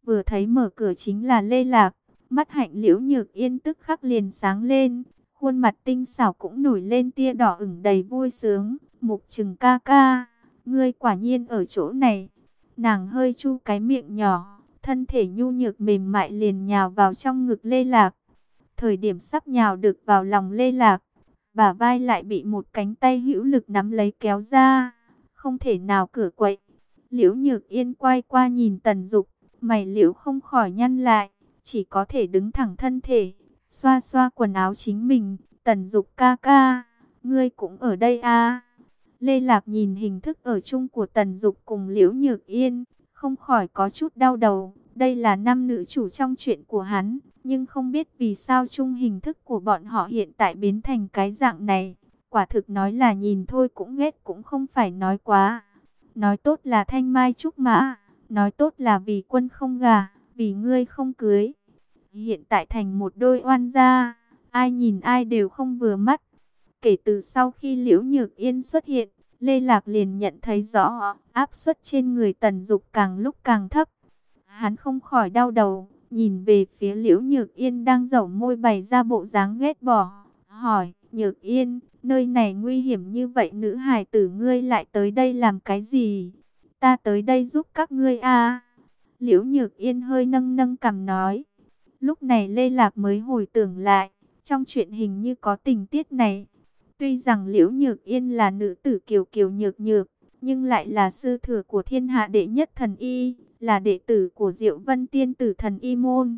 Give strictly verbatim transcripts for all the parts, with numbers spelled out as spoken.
vừa thấy mở cửa chính là Lê Lạc. Mắt Hạnh Liễu Nhược Yên tức khắc liền sáng lên, khuôn mặt tinh xảo cũng nổi lên tia đỏ ửng đầy vui sướng. Mục Trừng ca ca, ngươi quả nhiên ở chỗ này. Nàng hơi chu cái miệng nhỏ, thân thể nhu nhược mềm mại liền nhào vào trong ngực Lê Lạc. Thời điểm sắp nhào được vào lòng Lê Lạc, bả vai lại bị một cánh tay hữu lực nắm lấy kéo ra, không thể nào cựa quậy. Liễu Nhược Yên quay qua nhìn Tần Dục, mày liễu không khỏi nhăn lại, chỉ có thể đứng thẳng thân thể, xoa xoa quần áo chính mình. Tần Dục ca ca, ngươi cũng ở đây à? Lê Lạc nhìn hình thức ở chung của Tần Dục cùng Liễu Nhược Yên, không khỏi có chút đau đầu. Đây là nam nữ chủ trong chuyện của hắn, nhưng không biết vì sao chung hình thức của bọn họ hiện tại biến thành cái dạng này. Quả thực nói là nhìn thôi cũng ghét cũng không phải nói quá. Nói tốt là thanh mai trúc mã, nói tốt là vì quân không gả, vì ngươi không cưới. Hiện tại thành một đôi oan gia, ai nhìn ai đều không vừa mắt. Kể từ sau khi Liễu Nhược Yên xuất hiện, Lê Lạc liền nhận thấy rõ áp suất trên người Tần Dục càng lúc càng thấp. Hắn không khỏi đau đầu, nhìn về phía Liễu Nhược Yên đang dẩu môi bày ra bộ dáng ghét bỏ, hỏi: Nhược Yên, nơi này nguy hiểm như vậy, nữ hài tử ngươi lại tới đây làm cái gì? Ta tới đây giúp các ngươi à? Liễu Nhược Yên hơi nâng nâng cằm nói. Lúc này Lê Lạc mới hồi tưởng lại, trong chuyện hình như có tình tiết này. Tuy rằng Liễu Nhược Yên là nữ tử kiều kiều nhược nhược, nhưng lại là sư thừa của thiên hạ đệ nhất thần y, là đệ tử của Diệu Vân Tiên Tử thần y môn.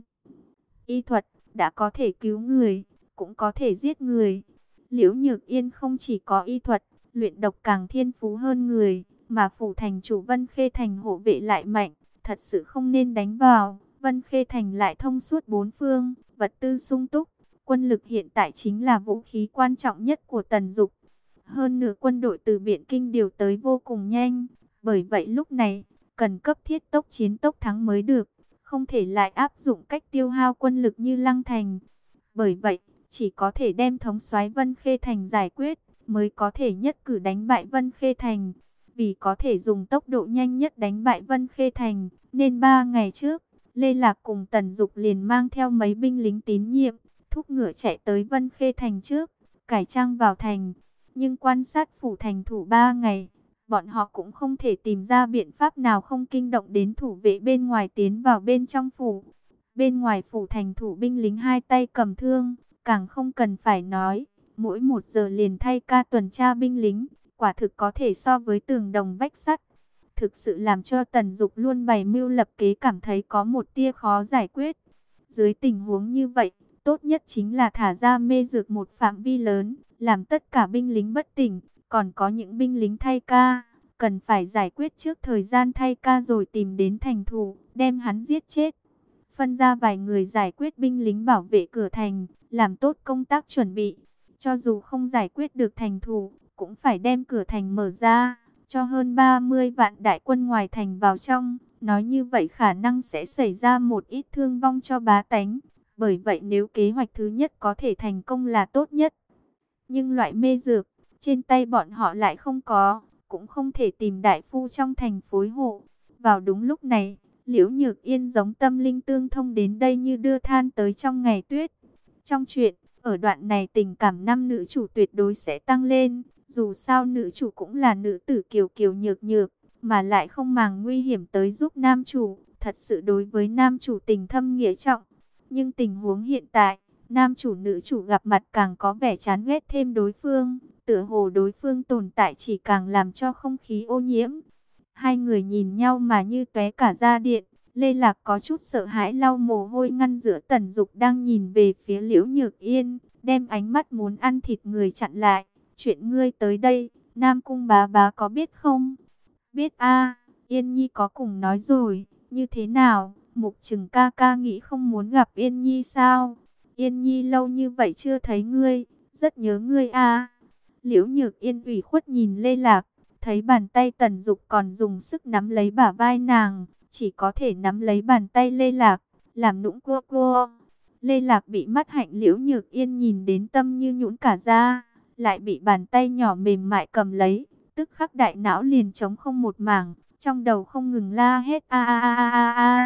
Y thuật đã có thể cứu người, cũng có thể giết người. Liễu Nhược Yên không chỉ có y thuật, luyện độc càng thiên phú hơn người, mà phủ thành chủ Vân Khê Thành hộ vệ lại mạnh, thật sự không nên đánh vào. Vân Khê Thành lại thông suốt bốn phương, vật tư sung túc, quân lực hiện tại chính là vũ khí quan trọng nhất của Tần Dục. Hơn nữa quân đội từ Biện Kinh điều tới vô cùng nhanh, bởi vậy lúc này cần cấp thiết tốc chiến tốc thắng mới được, không thể lại áp dụng cách tiêu hao quân lực như Lăng Thành. Bởi vậy, chỉ có thể đem thống soái Vân Khê Thành giải quyết, mới có thể nhất cử đánh bại Vân Khê Thành. Vì có thể dùng tốc độ nhanh nhất đánh bại Vân Khê Thành, nên ba ngày trước, Lê Lạc cùng Tần Dục liền mang theo mấy binh lính tín nhiệm, thúc ngựa chạy tới Vân Khê Thành trước, cải trang vào thành. Nhưng quan sát phủ thành thủ ba ngày, bọn họ cũng không thể tìm ra biện pháp nào không kinh động đến thủ vệ bên ngoài tiến vào bên trong phủ. Bên ngoài phủ thành thủ binh lính hai tay cầm thương, càng không cần phải nói, mỗi một giờ liền thay ca tuần tra binh lính, quả thực có thể so với tường đồng vách sắt. Thực sự làm cho Tần Dục luôn bày mưu lập kế cảm thấy có một tia khó giải quyết. Dưới tình huống như vậy, tốt nhất chính là thả ra mê dược một phạm vi lớn, làm tất cả binh lính bất tỉnh, còn có những binh lính thay ca, cần phải giải quyết trước thời gian thay ca rồi tìm đến thành thủ, đem hắn giết chết. Phân ra vài người giải quyết binh lính bảo vệ cửa thành, làm tốt công tác chuẩn bị. Cho dù không giải quyết được thành thủ, cũng phải đem cửa thành mở ra, cho hơn ba mươi vạn đại quân ngoài thành vào trong. Nói như vậy khả năng sẽ xảy ra một ít thương vong cho bá tánh. Bởi vậy nếu kế hoạch thứ nhất có thể thành công là tốt nhất. Nhưng loại mê dược, trên tay bọn họ lại không có, cũng không thể tìm đại phu trong thành phối hộ. Vào đúng lúc này, Liễu Nhược Yên giống tâm linh tương thông đến đây như đưa than tới trong ngày tuyết. Trong chuyện, ở đoạn này tình cảm nam nữ chủ tuyệt đối sẽ tăng lên. Dù sao nữ chủ cũng là nữ tử kiều kiều nhược nhược, mà lại không màng nguy hiểm tới giúp nam chủ. Thật sự đối với nam chủ tình thâm nghĩa trọng. Nhưng tình huống hiện tại, nam chủ nữ chủ gặp mặt càng có vẻ chán ghét thêm đối phương. Tựa hồ đối phương tồn tại chỉ càng làm cho không khí ô nhiễm. Hai người nhìn nhau mà như tóe cả da điện. Lê Lạc có chút sợ hãi lau mồ hôi ngăn giữa Tần Dục đang nhìn về phía Liễu Nhược Yên, đem ánh mắt muốn ăn thịt người chặn lại. Chuyện ngươi tới đây, Nam Cung bá bá có biết không? Biết a, Yên Nhi có cùng nói rồi, như thế nào? Mục Trừng ca ca nghĩ không muốn gặp Yên Nhi sao? Yên Nhi lâu như vậy chưa thấy ngươi, rất nhớ ngươi a. Liễu Nhược Yên ủy khuất nhìn Lê Lạc, thấy bàn tay Tần Dục còn dùng sức nắm lấy bả vai nàng, chỉ có thể nắm lấy bàn tay Lê Lạc, làm nũng cua cua. Lê Lạc bị mắt Hạnh Liễu Nhược Yên nhìn đến tâm như nhũn cả ra, lại bị bàn tay nhỏ mềm mại cầm lấy, tức khắc đại não liền trống không một mảng, trong đầu không ngừng la hết a a a a a,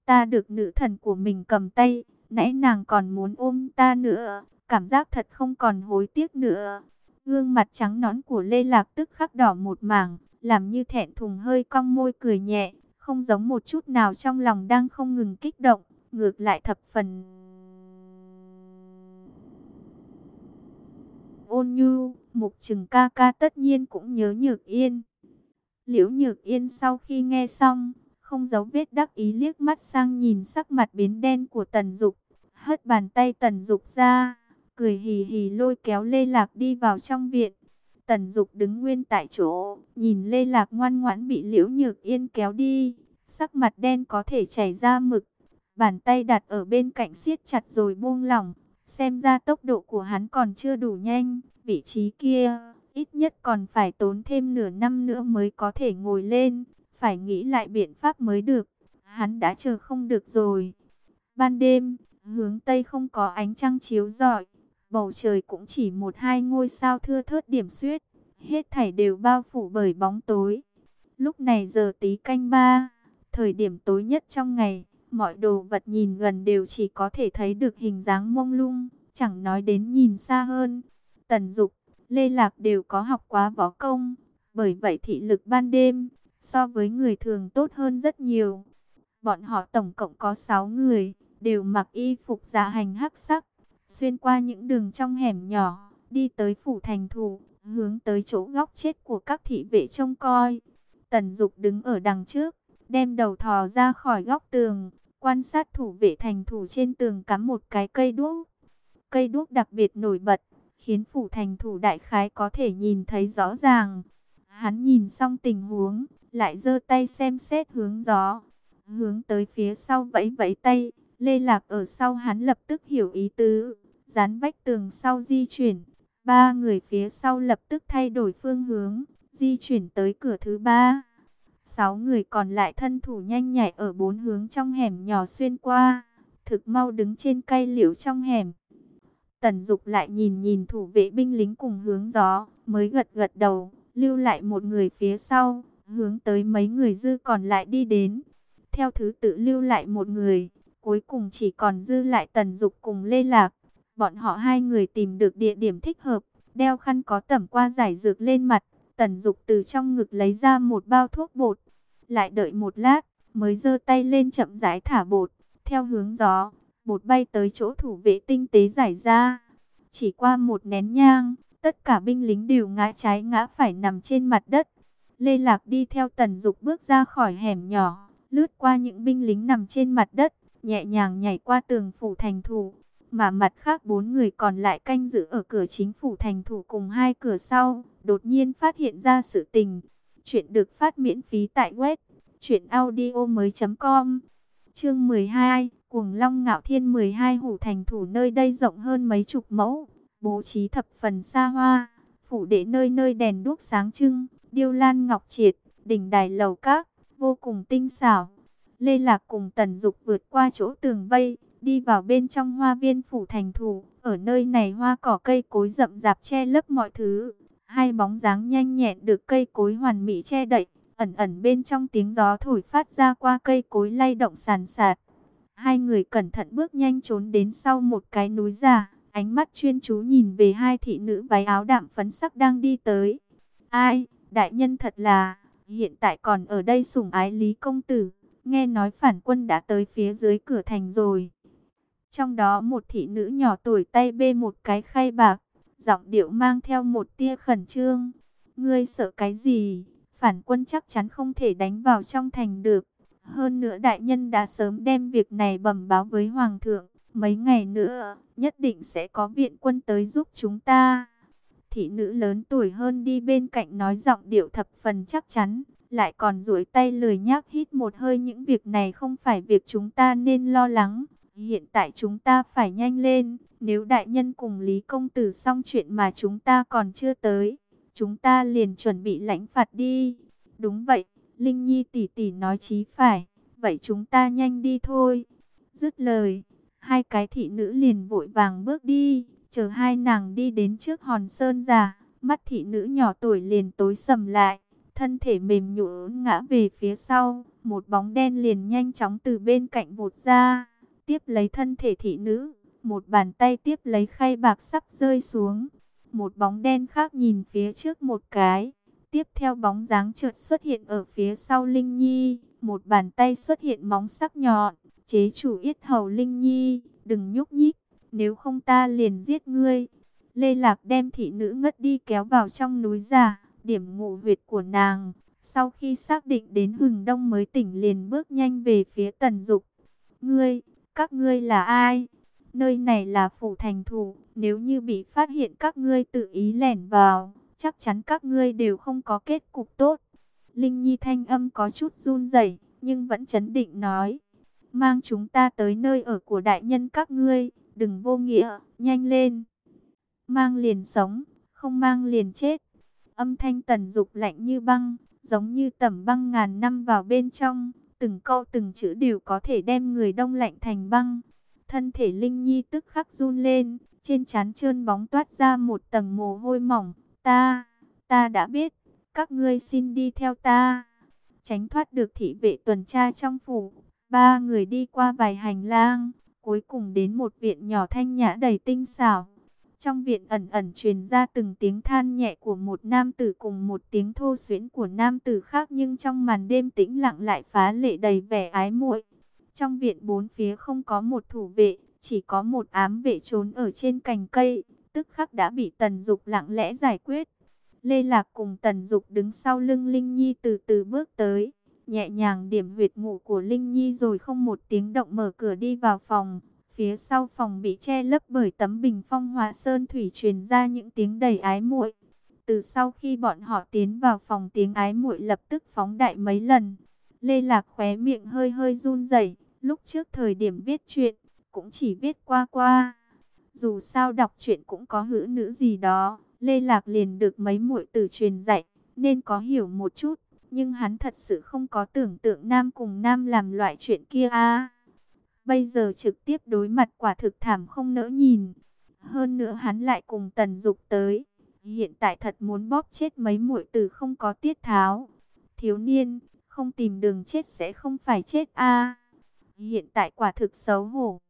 ta được nữ thần của mình cầm tay, nãy nàng còn muốn ôm ta nữa, cảm giác thật không còn hối tiếc nữa. Gương mặt trắng nõn của Lê Lạc tức khắc đỏ một mảng, làm như thẹn thùng hơi cong môi cười nhẹ, không giống một chút nào trong lòng đang không ngừng kích động, ngược lại thập phần ôn nhu. Mục Trừng ca ca tất nhiên cũng nhớ Nhược Yên. Liễu Nhược Yên sau khi nghe xong, không giấu vết đắc ý liếc mắt sang nhìn sắc mặt biến đen của Tần Dục, hất bàn tay Tần Dục ra, cười hì hì lôi kéo Lê Lạc đi vào trong viện. Tần Dục đứng nguyên tại chỗ, nhìn Lê Lạc ngoan ngoãn bị Liễu Nhược Yên kéo đi, sắc mặt đen có thể chảy ra mực, bàn tay đặt ở bên cạnh siết chặt rồi buông lỏng, xem ra tốc độ của hắn còn chưa đủ nhanh, vị trí kia ít nhất còn phải tốn thêm nửa năm nữa mới có thể ngồi lên, phải nghĩ lại biện pháp mới được, hắn đã chờ không được rồi. Ban đêm, hướng Tây không có ánh trăng chiếu rọi, bầu trời cũng chỉ một hai ngôi sao thưa thớt điểm xuyết, hết thảy đều bao phủ bởi bóng tối. Lúc này giờ tí canh ba, thời điểm tối nhất trong ngày, mọi đồ vật nhìn gần đều chỉ có thể thấy được hình dáng mông lung, chẳng nói đến nhìn xa hơn. Tần Dục, Lê Lạc đều có học quá võ công, bởi vậy thị lực ban đêm so với người thường tốt hơn rất nhiều. Bọn họ tổng cộng có sáu người, đều mặc y phục dạ hành hắc sắc, xuyên qua những đường trong hẻm nhỏ, đi tới phủ thành thủ, hướng tới chỗ góc chết của các thị vệ trông coi. Tần Dục đứng ở đằng trước, đem đầu thò ra khỏi góc tường, quan sát thủ vệ thành thủ trên tường cắm một cái cây đuốc. Cây đuốc đặc biệt nổi bật, khiến phủ thành thủ đại khái có thể nhìn thấy rõ ràng. Hắn nhìn xong tình huống, lại giơ tay xem xét hướng gió, hướng tới phía sau vẫy vẫy tay. Lê Lạc ở sau hắn lập tức hiểu ý tứ, dán vách tường sau di chuyển. Ba người phía sau lập tức thay đổi phương hướng, di chuyển tới cửa thứ ba. Sáu người còn lại thân thủ nhanh nhạy ở bốn hướng trong hẻm nhỏ xuyên qua, thực mau đứng trên cây liễu trong hẻm. Tần Dục lại nhìn nhìn thủ vệ binh lính cùng hướng gió, mới gật gật đầu, lưu lại một người phía sau, hướng tới mấy người dư còn lại đi đến. Theo thứ tự lưu lại một người, cuối cùng chỉ còn dư lại Tần Dục cùng Lê Lạc. Bọn họ hai người tìm được địa điểm thích hợp, đeo khăn có tẩm qua giải dược lên mặt. Tần Dục từ trong ngực lấy ra một bao thuốc bột, lại đợi một lát, mới giơ tay lên chậm rãi thả bột, theo hướng gió. Bột bay tới chỗ thủ vệ tinh tế giải ra. Chỉ qua một nén nhang, tất cả binh lính đều ngã trái ngã phải nằm trên mặt đất. Lê Lạc đi theo Tần Dục bước ra khỏi hẻm nhỏ, lướt qua những binh lính nằm trên mặt đất, nhẹ nhàng nhảy qua tường phủ thành thủ. Mà mặt khác bốn người còn lại canh giữ ở cửa chính phủ thành thủ cùng hai cửa sau, đột nhiên phát hiện ra sự tình. Chuyện được phát miễn phí tại web truyện audio mới chấm com. Chương mười hai, Cuồng Long Ngạo Thiên. Mười hai Hủ thành thủ nơi đây rộng hơn mấy chục mẫu, bố trí thập phần xa hoa, phủ đệ nơi nơi đèn đuốc sáng trưng, điêu lan ngọc triệt, đỉnh đài lầu các, vô cùng tinh xảo. Lê Lạc cùng Tần Dục vượt qua chỗ tường vây, đi vào bên trong hoa viên phủ thành thủ. Ở nơi này hoa cỏ cây cối rậm rạp che lấp mọi thứ, hai bóng dáng nhanh nhẹn được cây cối hoàn mỹ che đậy, ẩn ẩn bên trong tiếng gió thổi phát ra qua cây cối lay động sàn sạt. Hai người cẩn thận bước nhanh trốn đến sau một cái núi già, ánh mắt chuyên chú nhìn về hai thị nữ váy áo đạm phấn sắc đang đi tới. Ai, đại nhân thật là, hiện tại còn ở đây sủng ái Lý công tử, nghe nói phản quân đã tới phía dưới cửa thành rồi. Trong đó một thị nữ nhỏ tuổi tay bê một cái khay bạc, giọng điệu mang theo một tia khẩn trương. Ngươi sợ cái gì? Phản quân chắc chắn không thể đánh vào trong thành được. Hơn nữa đại nhân đã sớm đem việc này bẩm báo với hoàng thượng. Mấy ngày nữa, nhất định sẽ có viện quân tới giúp chúng ta. Thị nữ lớn tuổi hơn đi bên cạnh nói giọng điệu thập phần chắc chắn, lại còn duỗi tay lười nhác hít một hơi. Những việc này không phải việc chúng ta nên lo lắng. Hiện tại chúng ta phải nhanh lên. Nếu đại nhân cùng Lý công tử xong chuyện mà chúng ta còn chưa tới, chúng ta liền chuẩn bị lãnh phạt đi. Đúng vậy, Linh Nhi tỷ tỷ nói chí phải. Vậy chúng ta nhanh đi thôi. Dứt lời, hai cái thị nữ liền vội vàng bước đi. Chờ hai nàng đi đến trước hòn sơn già, mắt thị nữ nhỏ tuổi liền tối sầm lại, thân thể mềm nhũn ngã về phía sau, một bóng đen liền nhanh chóng từ bên cạnh vụt ra, tiếp lấy thân thể thị nữ, một bàn tay tiếp lấy khay bạc sắp rơi xuống. Một bóng đen khác nhìn phía trước một cái, tiếp theo bóng dáng chợt xuất hiện ở phía sau Linh Nhi, một bàn tay xuất hiện móng sắc nhọn, chế chủ yết hầu Linh Nhi, đừng nhúc nhích, nếu không ta liền giết ngươi. Lê Lạc đem thị nữ ngất đi kéo vào trong núi giả, điểm ngụ huyệt của nàng. Sau khi xác định đến hừng đông mới tỉnh liền bước nhanh về phía Tần Dục. Ngươi, các ngươi là ai? Nơi này là phủ thành thủ, nếu như bị phát hiện các ngươi tự ý lẻn vào, chắc chắn các ngươi đều không có kết cục tốt. Linh Nhi thanh âm có chút run rẩy, nhưng vẫn trấn định nói. Mang chúng ta tới nơi ở của đại nhân các ngươi, đừng vô nghĩa, nhanh lên. Mang liền sống, không mang liền chết. Âm thanh Tần Dục lạnh như băng, giống như tẩm băng ngàn năm vào bên trong, từng câu từng chữ đều có thể đem người đông lạnh thành băng. Thân thể Linh Nhi tức khắc run lên, trên trán trơn bóng toát ra một tầng mồ hôi mỏng. Ta, ta đã biết, các ngươi xin đi theo ta. Tránh thoát được thị vệ tuần tra trong phủ, ba người đi qua vài hành lang, cuối cùng đến một viện nhỏ thanh nhã đầy tinh xảo. Trong viện ẩn ẩn truyền ra từng tiếng than nhẹ của một nam tử cùng một tiếng thô xuyễn của nam tử khác, nhưng trong màn đêm tĩnh lặng lại phá lệ đầy vẻ ái muội. Trong viện bốn phía không có một thủ vệ, chỉ có một ám vệ trốn ở trên cành cây, tức khắc đã bị Tần Dục lặng lẽ giải quyết. Lê Lạc cùng Tần Dục đứng sau lưng Linh Nhi từ từ bước tới, nhẹ nhàng điểm huyệt ngủ của Linh Nhi rồi không một tiếng động mở cửa đi vào phòng. Phía sau phòng bị che lấp bởi tấm bình phong hóa sơn thủy truyền ra những tiếng đầy ái muội. Từ sau khi bọn họ tiến vào phòng, tiếng ái muội lập tức phóng đại mấy lần. Lê Lạc khóe miệng hơi hơi run rẩy, lúc trước thời điểm viết truyện cũng chỉ viết qua qua. Dù sao đọc truyện cũng có hữu nữ gì đó, Lê Lạc liền được mấy muội tử truyền dạy nên có hiểu một chút, nhưng hắn thật sự không có tưởng tượng nam cùng nam làm loại chuyện kia a. Bây giờ trực tiếp đối mặt quả thực thảm không nỡ nhìn. Hơn nữa hắn lại cùng Tần Dục tới, hiện tại thật muốn bóp chết mấy muội tử không có tiết tháo. Thiếu niên, không tìm đường chết sẽ không phải chết a. Hiện tại quả thực xấu hổ.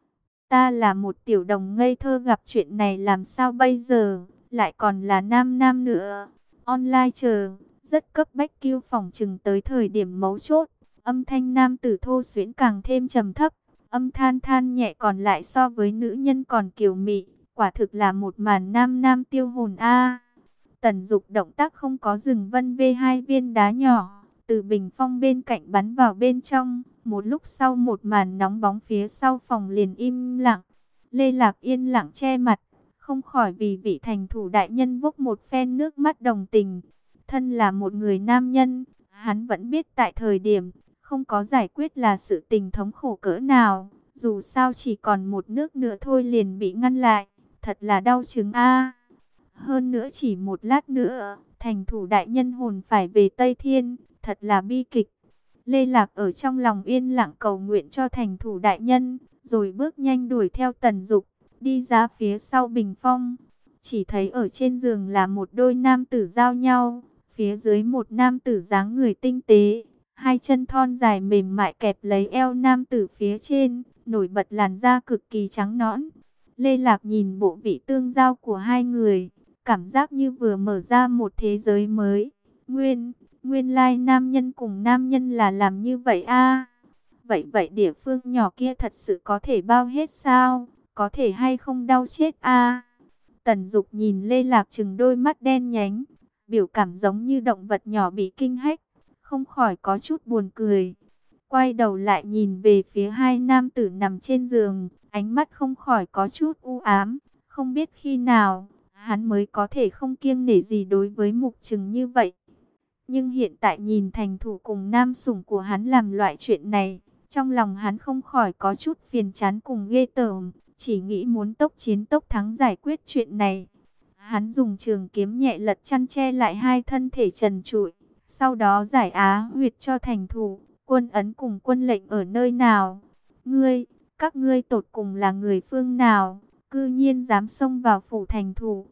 Ta là một tiểu đồng ngây thơ, gặp chuyện này làm sao bây giờ, lại còn là nam nam nữa. Online chờ, rất cấp bách, kêu phòng chừng tới thời điểm mấu chốt. Âm thanh nam tử thô xuyến càng thêm trầm thấp, âm than than nhẹ còn lại so với nữ nhân còn kiều mị, quả thực là một màn nam nam tiêu hồn a. Tần Dục động tác không có dừng, vân vê hai viên đá nhỏ từ bình phong bên cạnh bắn vào bên trong. Một lúc sau một màn nóng bóng phía sau phòng liền im lặng. Lê Lạc yên lặng che mặt, không khỏi vì vị thành thủ đại nhân vốc một phen nước mắt đồng tình. Thân là một người nam nhân, hắn vẫn biết tại thời điểm không có giải quyết là sự tình thống khổ cỡ nào. Dù sao chỉ còn một nước nữa thôi liền bị ngăn lại, thật là đau chứng a. Hơn nữa chỉ một lát nữa, thành thủ đại nhân hồn phải về Tây Thiên, thật là bi kịch. Lê Lạc ở trong lòng yên lặng cầu nguyện cho thành thủ đại nhân, rồi bước nhanh đuổi theo Tần Dục, đi ra phía sau bình phong. Chỉ thấy ở trên giường là một đôi nam tử giao nhau, phía dưới một nam tử dáng người tinh tế, hai chân thon dài mềm mại kẹp lấy eo nam tử phía trên, nổi bật làn da cực kỳ trắng nõn. Lê Lạc nhìn bộ vị tương giao của hai người, cảm giác như vừa mở ra một thế giới mới. Nguyên, nguyên lai nam nhân cùng nam nhân là làm như vậy a. Vậy vậy địa phương nhỏ kia thật sự có thể bao hết sao? Có thể hay không đau chết a? Tần Dục nhìn Lê Lạc trừng đôi mắt đen nhánh, biểu cảm giống như động vật nhỏ bị kinh hách, không khỏi có chút buồn cười. Quay đầu lại nhìn về phía hai nam tử nằm trên giường, ánh mắt không khỏi có chút u ám, không biết khi nào hắn mới có thể không kiêng nể gì đối với Mục Trừng như vậy. Nhưng hiện tại nhìn thành thủ cùng nam sủng của hắn làm loại chuyện này, trong lòng hắn không khỏi có chút phiền chán cùng ghê tởm, chỉ nghĩ muốn tốc chiến tốc thắng giải quyết chuyện này. Hắn dùng trường kiếm nhẹ lật chăn che lại hai thân thể trần trụi, sau đó giải á huyệt cho thành thủ. Quân ấn cùng quân lệnh ở nơi nào? Ngươi, các ngươi tột cùng là người phương nào? Cư nhiên dám xông vào phủ thành thủ.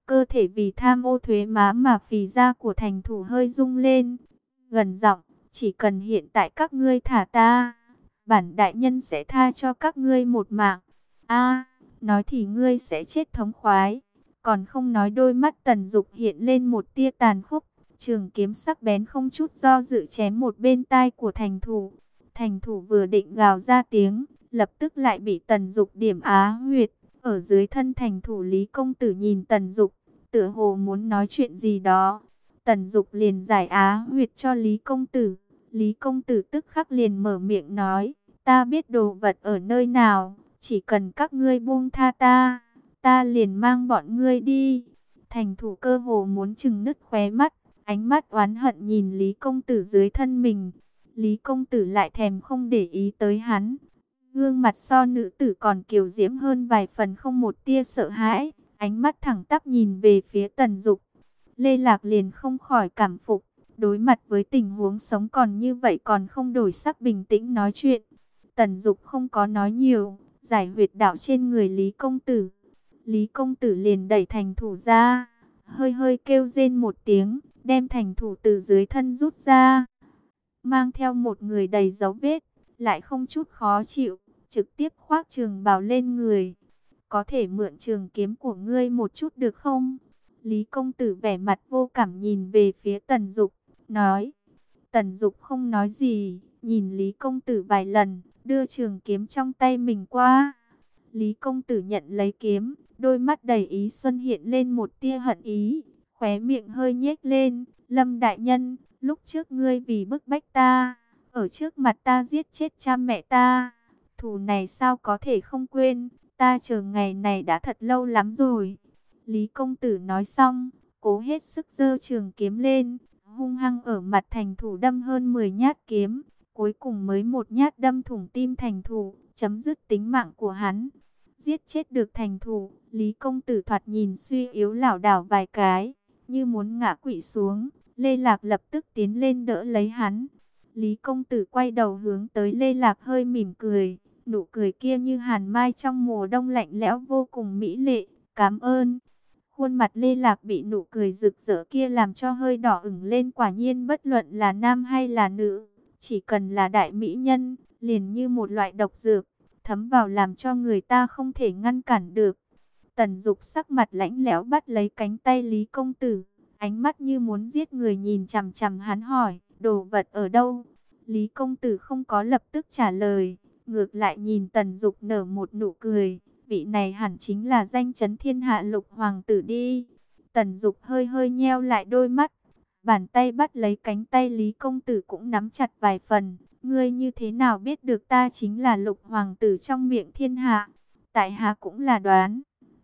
Cơ thể vì tham ô thuế má mà phì ra của thành thủ hơi rung lên, gần giọng, chỉ cần hiện tại các ngươi thả ta, bản đại nhân sẽ tha cho các ngươi một mạng. A, nói thì ngươi sẽ chết thống khoái, còn không nói. Đôi mắt Tần Dục hiện lên một tia tàn khốc, trường kiếm sắc bén không chút do dự chém một bên tai của thành thủ. Thành thủ vừa định gào ra tiếng, lập tức lại bị Tần Dục điểm á huyệt. Ở dưới thân thành thủ, Lý công tử nhìn Tần Dục, tựa hồ muốn nói chuyện gì đó. Tần Dục liền giải á huyệt cho Lý công tử. Lý công tử tức khắc liền mở miệng nói, ta biết đồ vật ở nơi nào, chỉ cần các ngươi buông tha ta, ta liền mang bọn ngươi đi. Thành thủ cơ hồ muốn trừng nứt khóe mắt, ánh mắt oán hận nhìn Lý công tử dưới thân mình. Lý công tử lại thèm không để ý tới hắn. Gương mặt so nữ tử còn kiều diễm hơn vài phần, không một tia sợ hãi, ánh mắt thẳng tắp nhìn về phía Tần Dục. Lê Lạc liền không khỏi cảm phục, đối mặt với tình huống sống còn như vậy còn không đổi sắc bình tĩnh nói chuyện. Tần Dục không có nói nhiều, giải huyệt đạo trên người Lý công tử. Lý công tử liền đẩy thành thủ ra, hơi hơi kêu rên một tiếng, đem thành thủ từ dưới thân rút ra, mang theo một người đầy dấu vết, lại không chút khó chịu, trực tiếp khoác trường bào lên người. Có thể mượn trường kiếm của ngươi một chút được không? Lý công tử vẻ mặt vô cảm nhìn về phía Tần Dục, nói. Tần Dục không nói gì, nhìn Lý công tử vài lần, đưa trường kiếm trong tay mình qua. Lý công tử nhận lấy kiếm, đôi mắt đầy ý xuân hiện lên một tia hận ý, khóe miệng hơi nhếch lên. Lâm đại nhân, lúc trước ngươi vì bức bách ta, ở trước mặt ta giết chết cha mẹ ta, thù này sao có thể không quên, ta chờ ngày này đã thật lâu lắm rồi. Lý công tử nói xong, cố hết sức giơ trường kiếm lên, hung hăng ở mặt thành thủ đâm hơn mười nhát kiếm, cuối cùng mới một nhát đâm thủng tim thành thủ, chấm dứt tính mạng của hắn. Giết chết được thành thủ, Lý công tử thoạt nhìn suy yếu lảo đảo vài cái, như muốn ngã quỵ xuống. Lê Lạc lập tức tiến lên đỡ lấy hắn. Lý công tử quay đầu hướng tới Lê Lạc hơi mỉm cười, nụ cười kia như hàn mai trong mùa đông lạnh lẽo vô cùng mỹ lệ. Cảm ơn. Khuôn mặt Lê Lạc bị nụ cười rực rỡ kia làm cho hơi đỏ ửng lên. Quả nhiên bất luận là nam hay là nữ, chỉ cần là đại mỹ nhân, liền như một loại độc dược, thấm vào làm cho người ta không thể ngăn cản được. Tần Dục sắc mặt lãnh lẽo bắt lấy cánh tay Lý công tử, ánh mắt như muốn giết người nhìn chằm chằm hắn, hỏi, đồ vật ở đâu? Lý công tử không có lập tức trả lời, ngược lại nhìn Tần Dục nở một nụ cười, vị này hẳn chính là danh chấn thiên hạ Lục hoàng tử đi. Tần Dục hơi hơi nheo lại đôi mắt, bàn tay bắt lấy cánh tay Lý công tử cũng nắm chặt vài phần. Ngươi như thế nào biết được ta chính là Lục hoàng tử trong miệng thiên hạ? Tại hạ cũng là đoán.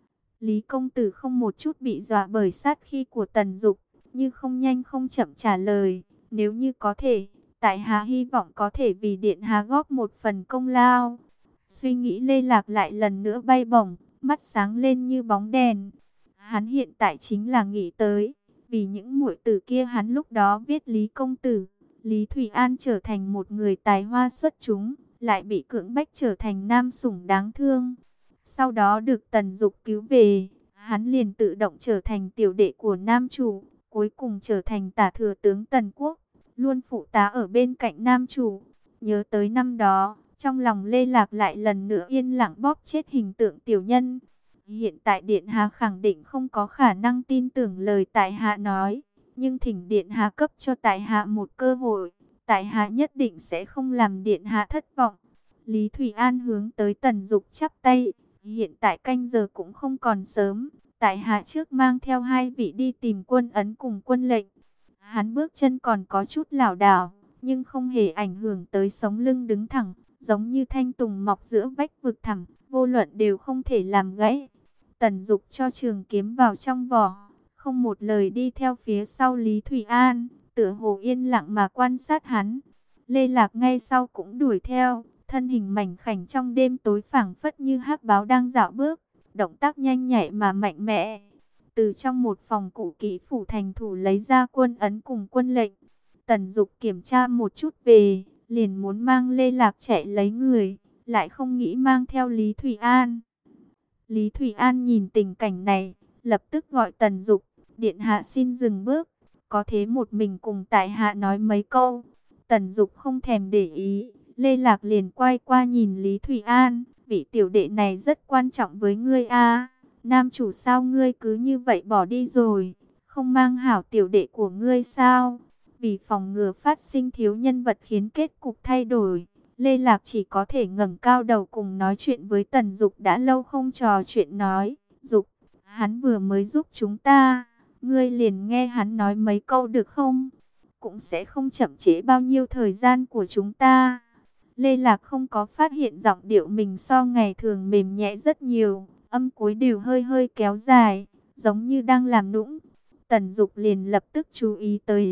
Lý công tử không một chút bị dọa bởi sát khí của Tần Dục, nhưng không nhanh không chậm trả lời, nếu như có thể, tại hạ hy vọng có thể vì điện hạ góp một phần công lao. Suy nghĩ Lê Lạc lại lần nữa bay bổng, mắt sáng lên như bóng đèn. Hắn hiện tại chính là nghĩ tới, vì những muội tử kia hắn lúc đó viết Lý công tử, Lý Thủy An trở thành một người tài hoa xuất chúng, lại bị cưỡng bách trở thành nam sủng đáng thương. Sau đó được Tần Dục cứu về, hắn liền tự động trở thành tiểu đệ của nam chủ, cuối cùng trở thành tả thừa tướng Tần Quốc, luôn phụ tá ở bên cạnh nam chủ. Nhớ tới năm đó, trong lòng Lê Lạc lại lần nữa yên lặng bóp chết hình tượng tiểu nhân. Hiện tại Điện Hạ khẳng định không có khả năng tin tưởng lời tại hạ nói, nhưng thỉnh Điện Hạ cấp cho tại hạ một cơ hội, tại hạ nhất định sẽ không làm Điện Hạ thất vọng. Lý Thủy An hướng tới Tần Dục chắp tay. Hiện tại canh giờ cũng không còn sớm, tại hạ trước mang theo hai vị đi tìm Quân Ấn cùng Quân Lệnh. Hắn bước chân còn có chút lảo đảo, nhưng không hề ảnh hưởng tới sống lưng đứng thẳng, giống như thanh tùng mọc giữa vách vực thẳm, vô luận đều không thể làm gãy. Tần Dục cho trường kiếm vào trong vỏ, không một lời đi theo phía sau Lý Thủy An, tựa hồ yên lặng mà quan sát hắn. Lê Lạc ngay sau cũng đuổi theo. Thân hình mảnh khảnh trong đêm tối phảng phất như hắc báo đang dạo bước, động tác nhanh nhạy mà mạnh mẽ. Từ trong một phòng cũ kỹ phủ thành thủ lấy ra Quân Ấn cùng Quân Lệnh. Tần Dục kiểm tra một chút về, liền muốn mang Lê Lạc chạy lấy người, lại không nghĩ mang theo Lý Thủy An. Lý Thủy An nhìn tình cảnh này, lập tức gọi Tần Dục, điện hạ xin dừng bước, có thế một mình cùng tại hạ nói mấy câu. Tần Dục không thèm để ý, Lê Lạc liền quay qua nhìn Lý Thủy An, vị tiểu đệ này rất quan trọng với ngươi a. Nam chủ sao ngươi cứ như vậy bỏ đi rồi, không mang hảo tiểu đệ của ngươi sao? Vì phòng ngừa phát sinh thiếu nhân vật khiến kết cục thay đổi, Lê Lạc chỉ có thể ngẩng cao đầu cùng nói chuyện với Tần Dục, đã lâu không trò chuyện nói. Dục, hắn vừa mới giúp chúng ta, ngươi liền nghe hắn nói mấy câu được không? Cũng sẽ không chậm trễ bao nhiêu thời gian của chúng ta. Lê Lạc không có phát hiện giọng điệu mình so ngày thường mềm nhẹ rất nhiều, âm cuối đều hơi hơi kéo dài, giống như đang làm nũng. Tần Dục liền lập tức chú ý tới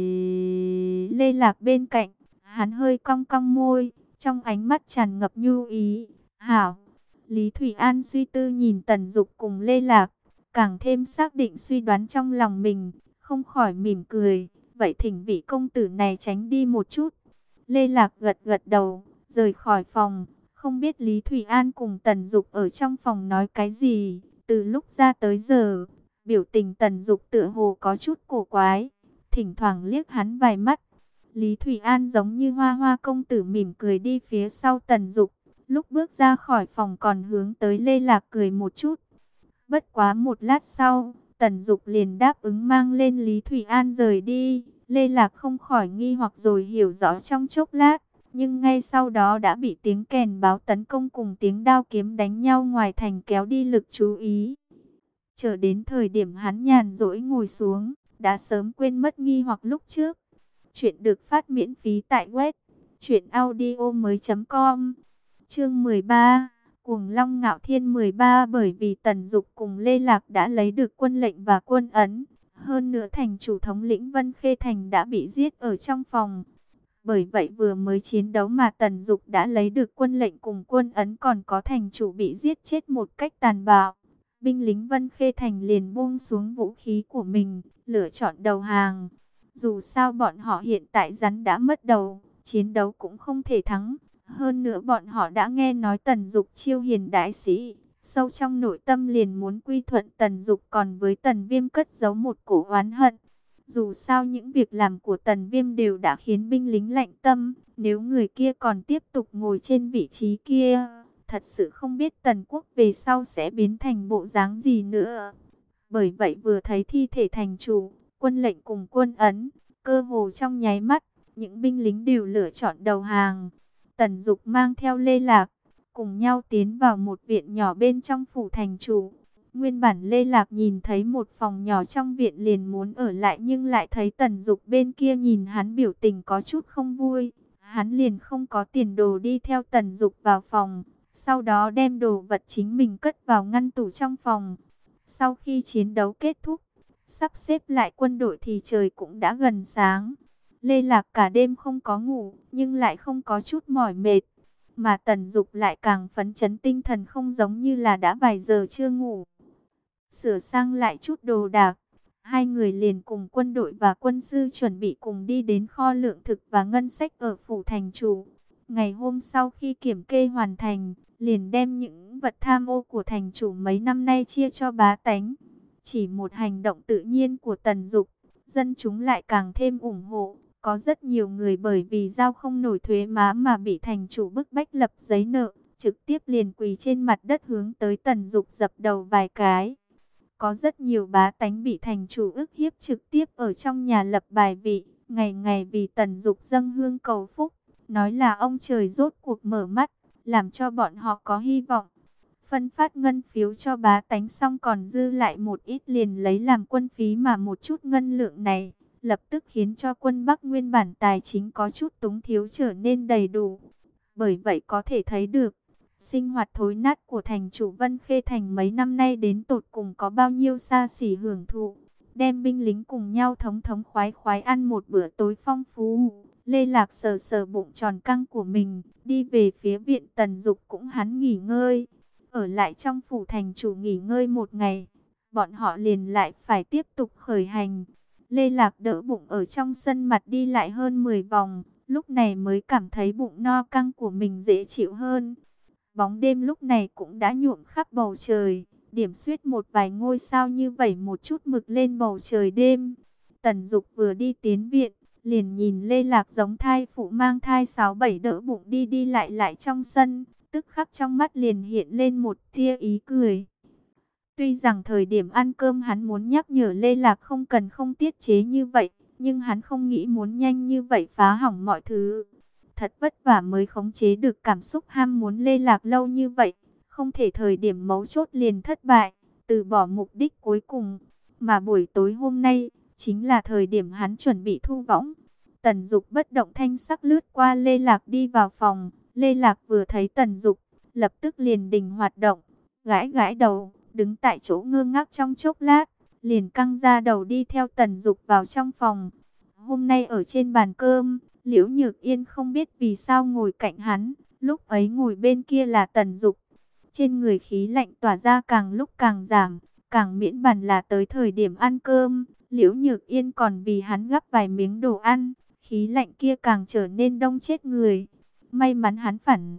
Lê Lạc bên cạnh, hắn hơi cong cong môi, trong ánh mắt tràn ngập nhu ý. Hảo. Lý Thủy An suy tư nhìn Tần Dục cùng Lê Lạc, càng thêm xác định suy đoán trong lòng mình, không khỏi mỉm cười. Vậy thỉnh vị công tử này tránh đi một chút. Lê Lạc gật gật đầu, rời khỏi phòng. Không biết Lý Thủy An cùng Tần Dục ở trong phòng nói cái gì. Từ lúc ra tới giờ, biểu tình Tần Dục tựa hồ có chút cổ quái, thỉnh thoảng liếc hắn vài mắt. Lý Thủy An giống như hoa hoa công tử mỉm cười đi phía sau Tần Dục. Lúc bước ra khỏi phòng còn hướng tới Lê Lạc cười một chút. Bất quá một lát sau, Tần Dục liền đáp ứng mang lên Lý Thủy An rời đi. Lê Lạc không khỏi nghi hoặc rồi hiểu rõ trong chốc lát, nhưng ngay sau đó đã bị tiếng kèn báo tấn công cùng tiếng đao kiếm đánh nhau ngoài thành kéo đi lực chú ý. Chờ đến thời điểm hắn nhàn rỗi ngồi xuống, đã sớm quên mất nghi hoặc lúc trước. Chuyện được phát miễn phí tại web truyện audio mới chấm com. Chương mười ba, Cuồng Long Ngạo Thiên mười ba. Bởi vì Tần Dục cùng Lê Lạc đã lấy được quân lệnh và quân ấn, hơn nữa thành chủ thống lĩnh Vân Khê Thành đã bị giết ở trong phòng. Bởi vậy vừa mới chiến đấu mà Tần Dục đã lấy được quân lệnh cùng quân ấn, còn có thành chủ bị giết chết một cách tàn bạo. Binh lính Vân Khê Thành liền buông xuống vũ khí của mình, lựa chọn đầu hàng. Dù sao bọn họ hiện tại rắn đã mất đầu, chiến đấu cũng không thể thắng. Hơn nữa bọn họ đã nghe nói Tần Dục chiêu hiền đại sĩ, sâu trong nội tâm liền muốn quy thuận Tần Dục, còn với Tần Viêm cất giấu một cổ oán hận. Dù sao những việc làm của Tần Viêm đều đã khiến binh lính lạnh tâm, nếu người kia còn tiếp tục ngồi trên vị trí kia, thật sự không biết Tần quốc về sau sẽ biến thành bộ dáng gì nữa. Bởi vậy vừa thấy thi thể thành chủ, quân lệnh cùng quân ấn, cơ hồ trong nháy mắt, những binh lính đều lựa chọn đầu hàng. Tần Dục mang theo Lê Lạc, cùng nhau tiến vào một viện nhỏ bên trong phủ thành chủ. Nguyên bản Lê Lạc nhìn thấy một phòng nhỏ trong viện liền muốn ở lại, nhưng lại thấy Tần Dục bên kia nhìn hắn biểu tình có chút không vui. Hắn liền không có tiền đồ đi theo Tần Dục vào phòng, sau đó đem đồ vật chính mình cất vào ngăn tủ trong phòng. Sau khi chiến đấu kết thúc, sắp xếp lại quân đội thì trời cũng đã gần sáng. Lê Lạc cả đêm không có ngủ, nhưng lại không có chút mỏi mệt. Mà Tần Dục lại càng phấn chấn tinh thần, không giống như là đã vài giờ chưa ngủ. Sửa sang lại chút đồ đạc, hai người liền cùng quân đội và quân sư chuẩn bị cùng đi đến kho lượng thực và ngân sách ở phủ thành chủ. Ngày hôm sau khi kiểm kê hoàn thành, liền đem những vật tham ô của thành chủ mấy năm nay chia cho bá tánh. Chỉ một hành động tự nhiên của Tần Dục, dân chúng lại càng thêm ủng hộ. Có rất nhiều người bởi vì giao không nổi thuế má mà bị thành chủ bức bách lập giấy nợ, trực tiếp liền quỳ trên mặt đất hướng tới Tần Dục dập đầu vài cái. Có rất nhiều bá tánh bị thành chủ ức hiếp, trực tiếp ở trong nhà lập bài vị, ngày ngày vì Tần Dục dâng hương cầu phúc, nói là ông trời rốt cuộc mở mắt, làm cho bọn họ có hy vọng. Phân phát ngân phiếu cho bá tánh xong còn dư lại một ít liền lấy làm quân phí, mà một chút ngân lượng này lập tức khiến cho quân Bắc nguyên bản tài chính có chút túng thiếu trở nên đầy đủ. Bởi vậy có thể thấy được, sinh hoạt thối nát của thành chủ Vân Khê Thành mấy năm nay đến tột cùng có bao nhiêu xa xỉ hưởng thụ. Đem binh lính cùng nhau thống thống khoái khoái ăn một bữa tối phong phú. Lê Lạc sờ sờ bụng tròn căng của mình, đi về phía viện Tần Dục cũng hắn nghỉ ngơi. Ở lại trong phủ thành chủ nghỉ ngơi một ngày, bọn họ liền lại phải tiếp tục khởi hành. Lê Lạc đỡ bụng ở trong sân mặt đi lại hơn mười vòng, lúc này mới cảm thấy bụng no căng của mình dễ chịu hơn. Bóng đêm lúc này cũng đã nhuộm khắp bầu trời, điểm xuyết một vài ngôi sao như vẩy một chút mực lên bầu trời đêm. Tần Dục vừa đi tiến viện, liền nhìn Lê Lạc giống thai phụ mang thai sáu bảy đỡ bụng đi đi lại lại trong sân, tức khắc trong mắt liền hiện lên một tia ý cười. Tuy rằng thời điểm ăn cơm hắn muốn nhắc nhở Lê Lạc không cần không tiết chế như vậy, nhưng hắn không nghĩ muốn nhanh như vậy phá hỏng mọi thứ. Thật vất vả mới khống chế được cảm xúc ham muốn Lê Lạc lâu như vậy, không thể thời điểm mấu chốt liền thất bại, từ bỏ mục đích cuối cùng. Mà buổi tối hôm nay, chính là thời điểm hắn chuẩn bị thu võng. Tần Dục bất động thanh sắc lướt qua Lê Lạc đi vào phòng. Lê Lạc vừa thấy Tần Dục, lập tức liền đình hoạt động, gãi gãi đầu, đứng tại chỗ ngơ ngác trong chốc lát, liền căng ra đầu đi theo Tần Dục vào trong phòng. Hôm nay ở trên bàn cơm, Liễu Nhược Yên không biết vì sao ngồi cạnh hắn, lúc ấy ngồi bên kia là Tần Dục. Trên người khí lạnh tỏa ra càng lúc càng giảm, càng miễn bàn là tới thời điểm ăn cơm, Liễu Nhược Yên còn vì hắn gắp vài miếng đồ ăn, khí lạnh kia càng trở nên đông chết người. May mắn hắn phản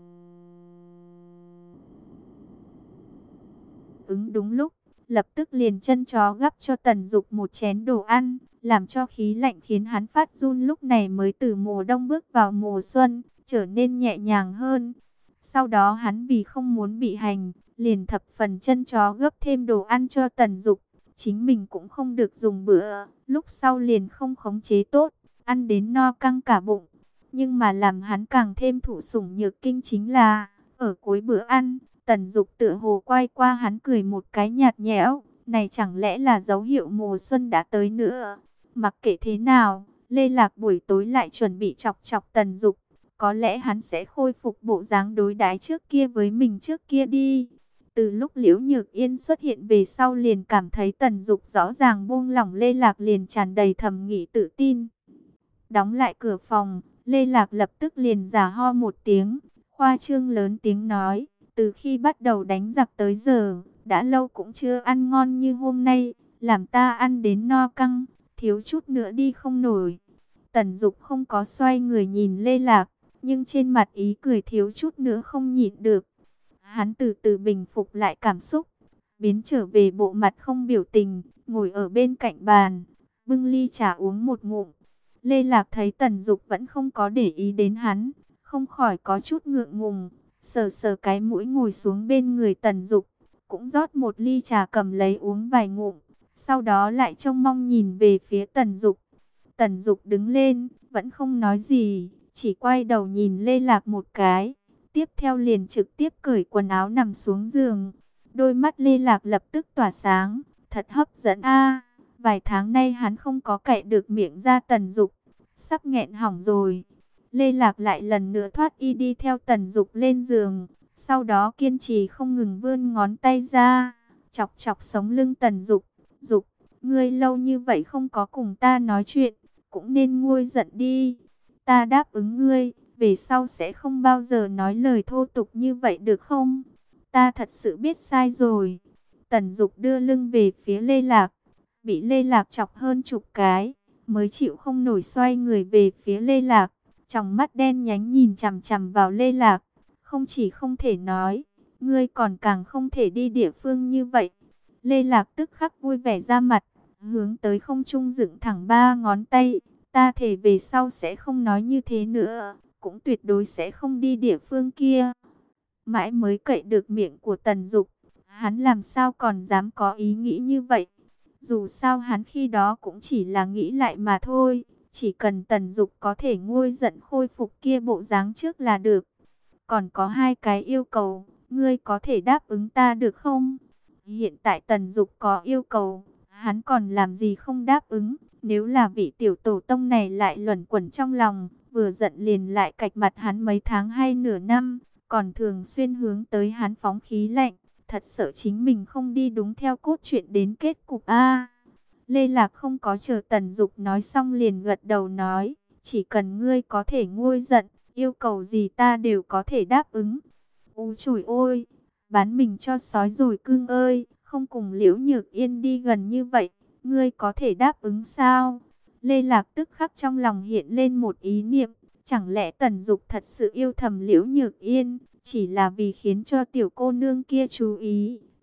ứng đúng lúc, lập tức liền chân chó gắp cho Tần Dục một chén đồ ăn, làm cho khí lạnh khiến hắn phát run, lúc này mới từ mùa đông bước vào mùa xuân, trở nên nhẹ nhàng hơn. Sau đó hắn vì không muốn bị hành, liền thập phần chân chó gấp thêm đồ ăn cho Tần Dục, chính mình cũng không được dùng bữa, lúc sau liền không khống chế tốt, ăn đến no căng cả bụng. Nhưng mà làm hắn càng thêm thụ sủng nhược kinh chính là, ở cuối bữa ăn, Tần Dục tựa hồ quay qua hắn cười một cái nhạt nhẽo, này chẳng lẽ là dấu hiệu mùa xuân đã tới nữa. Mặc kệ thế nào, Lê Lạc buổi tối lại chuẩn bị chọc chọc Tần Dục, có lẽ hắn sẽ khôi phục bộ dáng đối đãi trước kia với mình trước kia đi. Từ lúc Liễu Nhược Yên xuất hiện về sau liền cảm thấy Tần Dục rõ ràng buông lỏng, Lê Lạc liền tràn đầy thầm nghĩ tự tin. Đóng lại cửa phòng, Lê Lạc lập tức liền giả ho một tiếng, khoa trương lớn tiếng nói, từ khi bắt đầu đánh giặc tới giờ, đã lâu cũng chưa ăn ngon như hôm nay, làm ta ăn đến no căng, thiếu chút nữa đi không nổi. Tần Dục không có xoay người nhìn Lê Lạc, nhưng trên mặt ý cười thiếu chút nữa không nhịn được. Hắn từ từ bình phục lại cảm xúc, biến trở về bộ mặt không biểu tình, ngồi ở bên cạnh bàn, bưng ly trà uống một ngụm. Lê Lạc thấy Tần Dục vẫn không có để ý đến hắn, không khỏi có chút ngượng ngùng, sờ sờ cái mũi ngồi xuống bên người Tần Dục, cũng rót một ly trà cầm lấy uống vài ngụm, sau đó lại trông mong nhìn về phía Tần Dục. Tần Dục đứng lên, vẫn không nói gì, chỉ quay đầu nhìn Lê Lạc một cái, tiếp theo liền trực tiếp cởi quần áo nằm xuống giường. Đôi mắt Lê Lạc lập tức tỏa sáng, thật hấp dẫn a. Vài tháng nay hắn không có cậy được miệng ra Tần Dục, sắp nghẹn hỏng rồi. Lê Lạc lại lần nữa thoát y đi theo Tần Dục lên giường, sau đó kiên trì không ngừng vươn ngón tay ra, chọc chọc sống lưng Tần Dục. Dục, ngươi lâu như vậy không có cùng ta nói chuyện, cũng nên nguôi giận đi. Ta đáp ứng ngươi, về sau sẽ không bao giờ nói lời thô tục như vậy được không? Ta thật sự biết sai rồi. Tần Dục đưa lưng về phía Lê Lạc, bị Lê Lạc chọc hơn chục cái, mới chịu không nổi xoay người về phía Lê Lạc. Trong mắt đen nhánh nhìn chằm chằm vào Lê Lạc, không chỉ không thể nói, ngươi còn càng không thể đi địa phương như vậy. Lê Lạc tức khắc vui vẻ ra mặt, hướng tới không trung dựng thẳng ba ngón tay, ta thể về sau sẽ không nói như thế nữa, cũng tuyệt đối sẽ không đi địa phương kia. Mãi mới cậy được miệng của Tần Dục, hắn làm sao còn dám có ý nghĩ như vậy. Dù sao hắn khi đó cũng chỉ là nghĩ lại mà thôi, chỉ cần Tần Dục có thể nguôi giận khôi phục kia bộ dáng trước là được. Còn có hai cái yêu cầu, ngươi có thể đáp ứng ta được không? Hiện tại Tần Dục có yêu cầu, hắn còn làm gì không đáp ứng. Nếu là vị tiểu tổ tông này lại luẩn quẩn trong lòng, vừa giận liền lại cạch mặt hắn mấy tháng hay nửa năm, còn thường xuyên hướng tới hắn phóng khí lạnh, thật sợ chính mình không đi đúng theo cốt truyện đến kết cục a. Lê Lạc không có chờ Tần Dục nói xong liền gật đầu nói, chỉ cần ngươi có thể nguôi giận, yêu cầu gì ta đều có thể đáp ứng. Ú chùi ôi, bán mình cho sói rồi cưng ơi, không cùng Liễu Nhược Yên đi gần như vậy, ngươi có thể đáp ứng sao? Lê Lạc tức khắc trong lòng hiện lên một ý niệm, chẳng lẽ Tần Dục thật sự yêu thầm Liễu Nhược Yên, chỉ là vì khiến cho tiểu cô nương kia chú ý,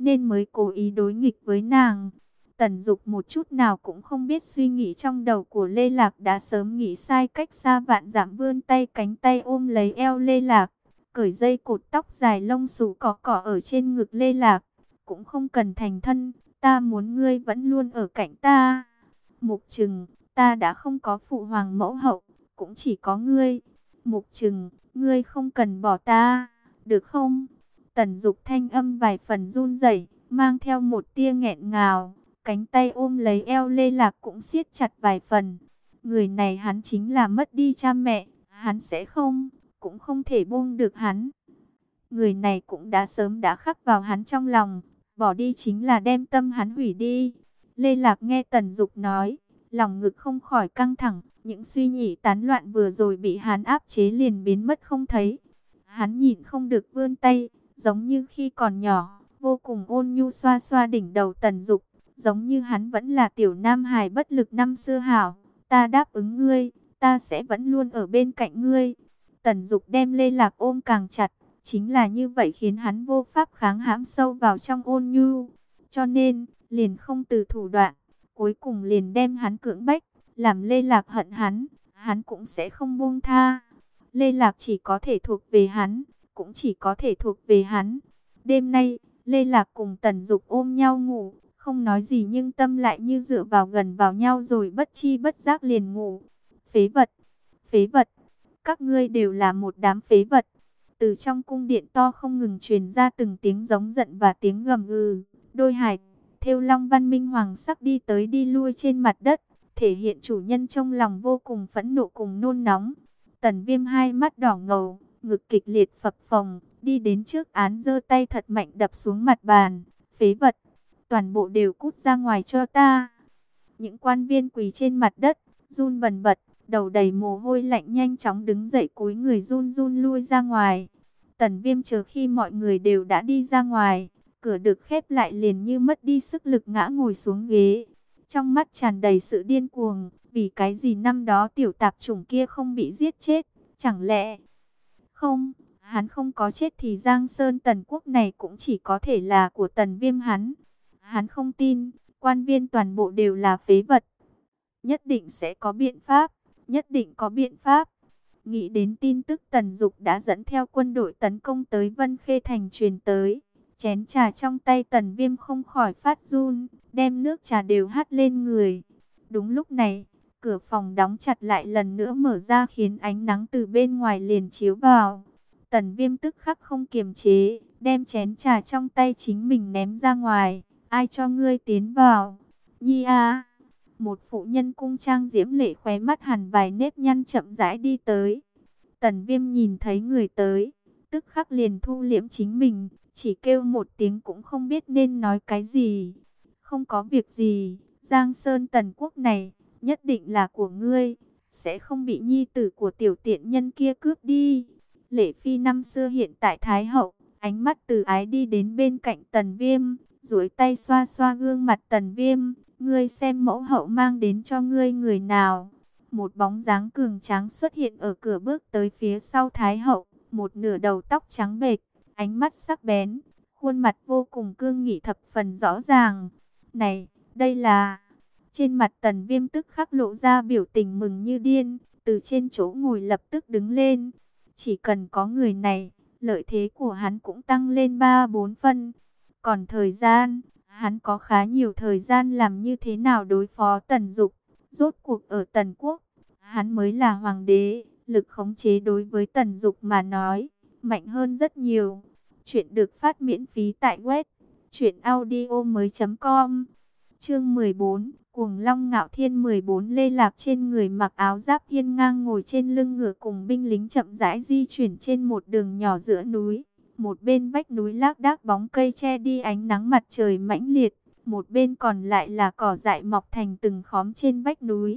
nên mới cố ý đối nghịch với nàng. Tần Dục một chút nào cũng không biết suy nghĩ trong đầu của Lê Lạc đã sớm nghĩ sai cách xa vạn dặm, vươn tay cánh tay ôm lấy eo Lê Lạc, cởi dây cột tóc dài lông xù cỏ cỏ ở trên ngực Lê Lạc. Cũng không cần thành thân, ta muốn ngươi vẫn luôn ở cạnh ta. Mục Trừng, ta đã không có phụ hoàng mẫu hậu, cũng chỉ có ngươi. Mục Trừng, ngươi không cần bỏ ta, được không? Tần Dục thanh âm vài phần run rẩy, mang theo một tia nghẹn ngào. Cánh tay ôm lấy eo Lê Lạc cũng siết chặt vài phần. Người này hắn chính là mất đi cha mẹ, hắn sẽ không, cũng không thể buông được hắn. Người này cũng đã sớm đã khắc vào hắn trong lòng, bỏ đi chính là đem tâm hắn hủy đi. Lê Lạc nghe Tần Dục nói, lòng ngực không khỏi căng thẳng, những suy nghĩ tán loạn vừa rồi bị hắn áp chế liền biến mất không thấy. Hắn nhịn không được vươn tay, giống như khi còn nhỏ, vô cùng ôn nhu xoa xoa đỉnh đầu Tần Dục, giống như hắn vẫn là tiểu nam hài bất lực năm xưa hảo. Ta đáp ứng ngươi, ta sẽ vẫn luôn ở bên cạnh ngươi. Tần Dục đem Lê Lạc ôm càng chặt, chính là như vậy khiến hắn vô pháp kháng hãm sâu vào trong ôn nhu. Cho nên, liền không từ thủ đoạn, cuối cùng liền đem hắn cưỡng bách, làm Lê Lạc hận hắn, hắn cũng sẽ không buông tha. Lê Lạc chỉ có thể thuộc về hắn, cũng chỉ có thể thuộc về hắn. Đêm nay, Lê Lạc cùng Tần Dục ôm nhau ngủ, không nói gì nhưng tâm lại như dựa vào gần vào nhau rồi bất chi bất giác liền ngủ. Phế vật, phế vật, các ngươi đều là một đám phế vật. Từ trong cung điện to không ngừng truyền ra từng tiếng giống giận và tiếng gầm gừ. Đôi hải thêu long văn minh hoàng sắc đi tới đi lui trên mặt đất, thể hiện chủ nhân trong lòng vô cùng phẫn nộ cùng nôn nóng. Tần Viêm hai mắt đỏ ngầu, ngực kịch liệt phập phồng, đi đến trước án giơ tay thật mạnh đập xuống mặt bàn. Phế vật, toàn bộ đều cút ra ngoài cho ta. Những quan viên quỳ trên mặt đất, run bần bật, đầu đầy mồ hôi lạnh nhanh chóng đứng dậy cúi người run run lui ra ngoài. Tần Viêm chờ khi mọi người đều đã đi ra ngoài, cửa được khép lại liền như mất đi sức lực ngã ngồi xuống ghế. Trong mắt tràn đầy sự điên cuồng, vì cái gì năm đó tiểu tạp chủng kia không bị giết chết, chẳng lẽ... Không, hắn không có chết thì Giang Sơn Tần Quốc này cũng chỉ có thể là của Tần Viêm hắn. Hắn không tin, quan viên toàn bộ đều là phế vật. Nhất định sẽ có biện pháp, nhất định có biện pháp. Nghĩ đến tin tức Tần Dục đã dẫn theo quân đội tấn công tới Vân Khê Thành truyền tới. Chén trà trong tay Tần Viêm không khỏi phát run, đem nước trà đều hắt lên người. Đúng lúc này, cửa phòng đóng chặt lại lần nữa mở ra khiến ánh nắng từ bên ngoài liền chiếu vào. Tần Viêm tức khắc không kiềm chế, đem chén trà trong tay chính mình ném ra ngoài. Ai cho ngươi tiến vào? Nhi a. Một phụ nhân cung trang diễm lệ khóe mắt hằn vài nếp nhăn chậm rãi đi tới. Tần Viêm nhìn thấy người tới, tức khắc liền thu liễm chính mình, chỉ kêu một tiếng cũng không biết nên nói cái gì. Không có việc gì, Giang Sơn Tần Quốc này nhất định là của ngươi, sẽ không bị nhi tử của tiểu tiện nhân kia cướp đi. Lệ Phi năm xưa hiện tại Thái Hậu, ánh mắt từ ái đi đến bên cạnh Tần Viêm, duỗi tay xoa xoa gương mặt Tần Viêm. Ngươi xem mẫu hậu mang đến cho ngươi người nào? Một bóng dáng cường tráng xuất hiện ở cửa bước tới phía sau Thái Hậu, một nửa đầu tóc trắng bệch, ánh mắt sắc bén, khuôn mặt vô cùng cương nghị thập phần rõ ràng. Này, đây là... Trên mặt Tần Viêm tức khắc lộ ra biểu tình mừng như điên, từ trên chỗ ngồi lập tức đứng lên. Chỉ cần có người này, lợi thế của hắn cũng tăng lên ba bốn phân. Còn thời gian, hắn có khá nhiều thời gian làm như thế nào đối phó Tần Dục. Rốt cuộc ở Tần Quốc, hắn mới là hoàng đế, lực khống chế đối với Tần Dục mà nói, mạnh hơn rất nhiều. Chuyện được phát miễn phí tại web truyện audio mới chấm com. Chương mười bốn, Cuồng Long Ngạo Thiên mười bốn. Lê Lạc trên người mặc áo giáp hiên ngang ngồi trên lưng ngựa cùng binh lính chậm rãi di chuyển trên một đường nhỏ giữa núi. Một bên vách núi lác đác bóng cây che đi ánh nắng mặt trời mãnh liệt, một bên còn lại là cỏ dại mọc thành từng khóm trên vách núi.